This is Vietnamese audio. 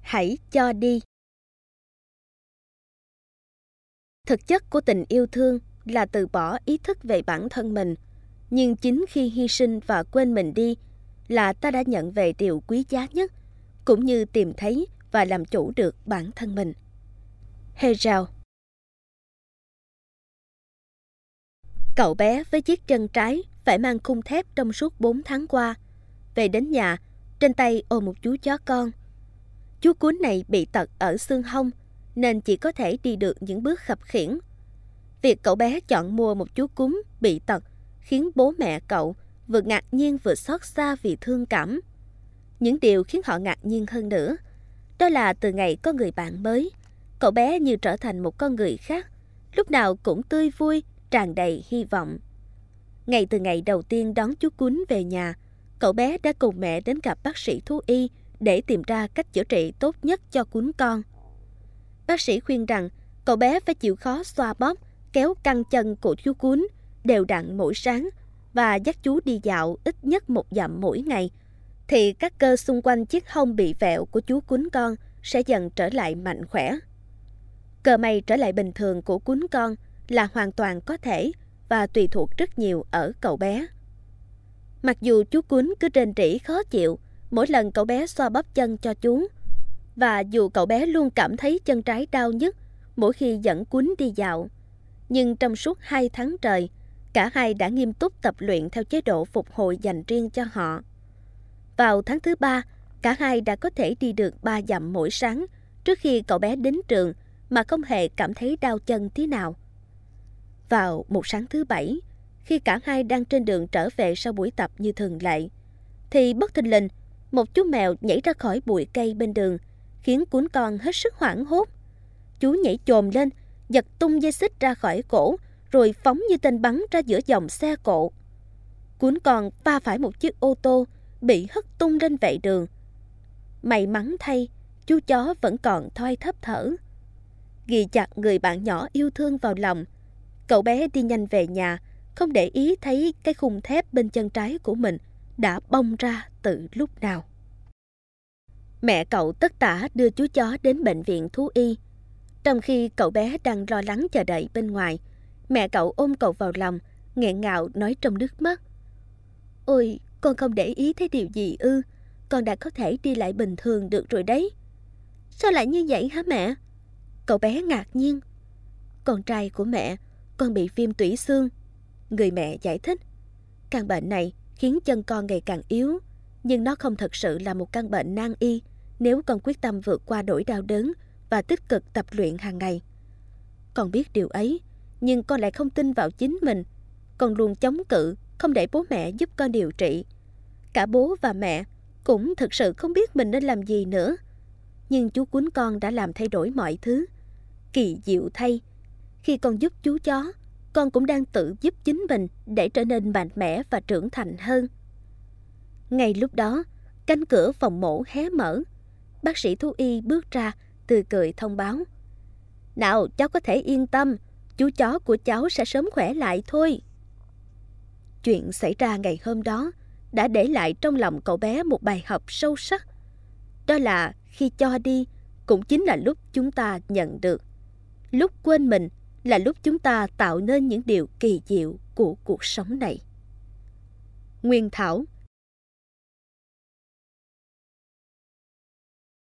Hãy cho đi. Thực chất của tình yêu thương là từ bỏ ý thức về bản thân mình, nhưng chính khi hy sinh và quên mình đi là ta đã nhận về điều quý giá nhất, cũng như tìm thấy và làm chủ được bản thân mình. Hegel. Cậu bé với chiếc chân trái phải mang khung thép trong suốt 4 tháng qua. Về đến nhà, trên tay ôm một chú chó con. Chú cún này bị tật ở xương hông, nên chỉ có thể đi được những bước khập khiễng. Việc cậu bé chọn mua một chú cún bị tật khiến bố mẹ cậu vừa ngạc nhiên vừa xót xa vì thương cảm. Những điều khiến họ ngạc nhiên hơn nữa, đó là từ ngày có người bạn mới, cậu bé như trở thành một con người khác, lúc nào cũng tươi vui, tràn đầy hy vọng. Ngay từ ngày đầu tiên đón chú cún về nhà, cậu bé đã cùng mẹ đến gặp bác sĩ thú y để tìm ra cách chữa trị tốt nhất cho cún con. Bác sĩ khuyên rằng cậu bé phải chịu khó xoa bóp, kéo căng chân của chú cún đều đặn mỗi sáng và dắt chú đi dạo ít nhất 1 dặm mỗi ngày, thì các cơ xung quanh chiếc hông bị vẹo của chú cún con sẽ dần trở lại mạnh khỏe. Cơ may trở lại bình thường của cún con là hoàn toàn có thể và tùy thuộc rất nhiều ở cậu bé. Mặc dù chú cún cứ rên rỉ khó chịu mỗi lần cậu bé xoa bóp chân cho chú, và dù cậu bé luôn cảm thấy chân trái đau nhức mỗi khi dẫn cún đi dạo, nhưng trong suốt 2 tháng trời, cả hai đã nghiêm túc tập luyện theo chế độ phục hồi dành riêng cho họ. Vào tháng thứ 3, cả hai đã có thể đi được 3 dặm mỗi sáng trước khi cậu bé đến trường mà không hề cảm thấy đau chân tí nào. Vào một sáng thứ 7, khi cả hai đang trên đường trở về sau buổi tập như thường lệ, thì bất thình lình, một chú mèo nhảy ra khỏi bụi cây bên đường, khiến cún con hết sức hoảng hốt. Chú nhảy chồm lên, giật tung dây xích ra khỏi cổ, rồi phóng như tên bắn ra giữa dòng xe cộ. Cún con va phải một chiếc ô tô, bị hất tung lên vệ đường. May mắn thay, chú chó vẫn còn thoi thóp thở. Ghi chặt người bạn nhỏ yêu thương vào lòng, cậu bé đi nhanh về nhà, không để ý thấy cái khung thép bên chân trái của mình đã bong ra từ lúc nào. Mẹ cậu tất tả đưa chú chó đến bệnh viện thú y. Trong khi cậu bé đang lo lắng chờ đợi bên ngoài, mẹ cậu ôm cậu vào lòng, nghẹn ngào nói trong nước mắt: "Ôi, con không để ý thấy điều gì ư? Con đã có thể đi lại bình thường được rồi đấy." "Sao lại như vậy hả mẹ?" Cậu bé ngạc nhiên. "Con trai của mẹ, con bị viêm tủy xương." Người mẹ giải thích. Căn bệnh này khiến chân con ngày càng yếu, nhưng nó không thật sự là một căn bệnh nan y nếu con quyết tâm vượt qua nỗi đau đớn và tích cực tập luyện hàng ngày. Con biết điều ấy, nhưng con lại không tin vào chính mình. Con luôn chống cự, không để bố mẹ giúp con điều trị. Cả bố và mẹ cũng thực sự không biết mình nên làm gì nữa. Nhưng chú cún con đã làm thay đổi mọi thứ. Kỳ diệu thay, khi con giúp chú chó, con cũng đang tự giúp chính mình để trở nên mạnh mẽ và trưởng thành hơn. Ngay lúc đó, cánh cửa phòng mổ hé mở. Bác sĩ thú y bước ra, tươi cười thông báo: "Nào, cháu có thể yên tâm, chú chó của cháu sẽ sớm khỏe lại thôi." Chuyện xảy ra ngày hôm đó đã để lại trong lòng cậu bé một bài học sâu sắc. Đó là khi cho đi cũng chính là lúc chúng ta nhận được. Lúc quên mình là lúc chúng ta tạo nên những điều kỳ diệu của cuộc sống này. Nguyên thảo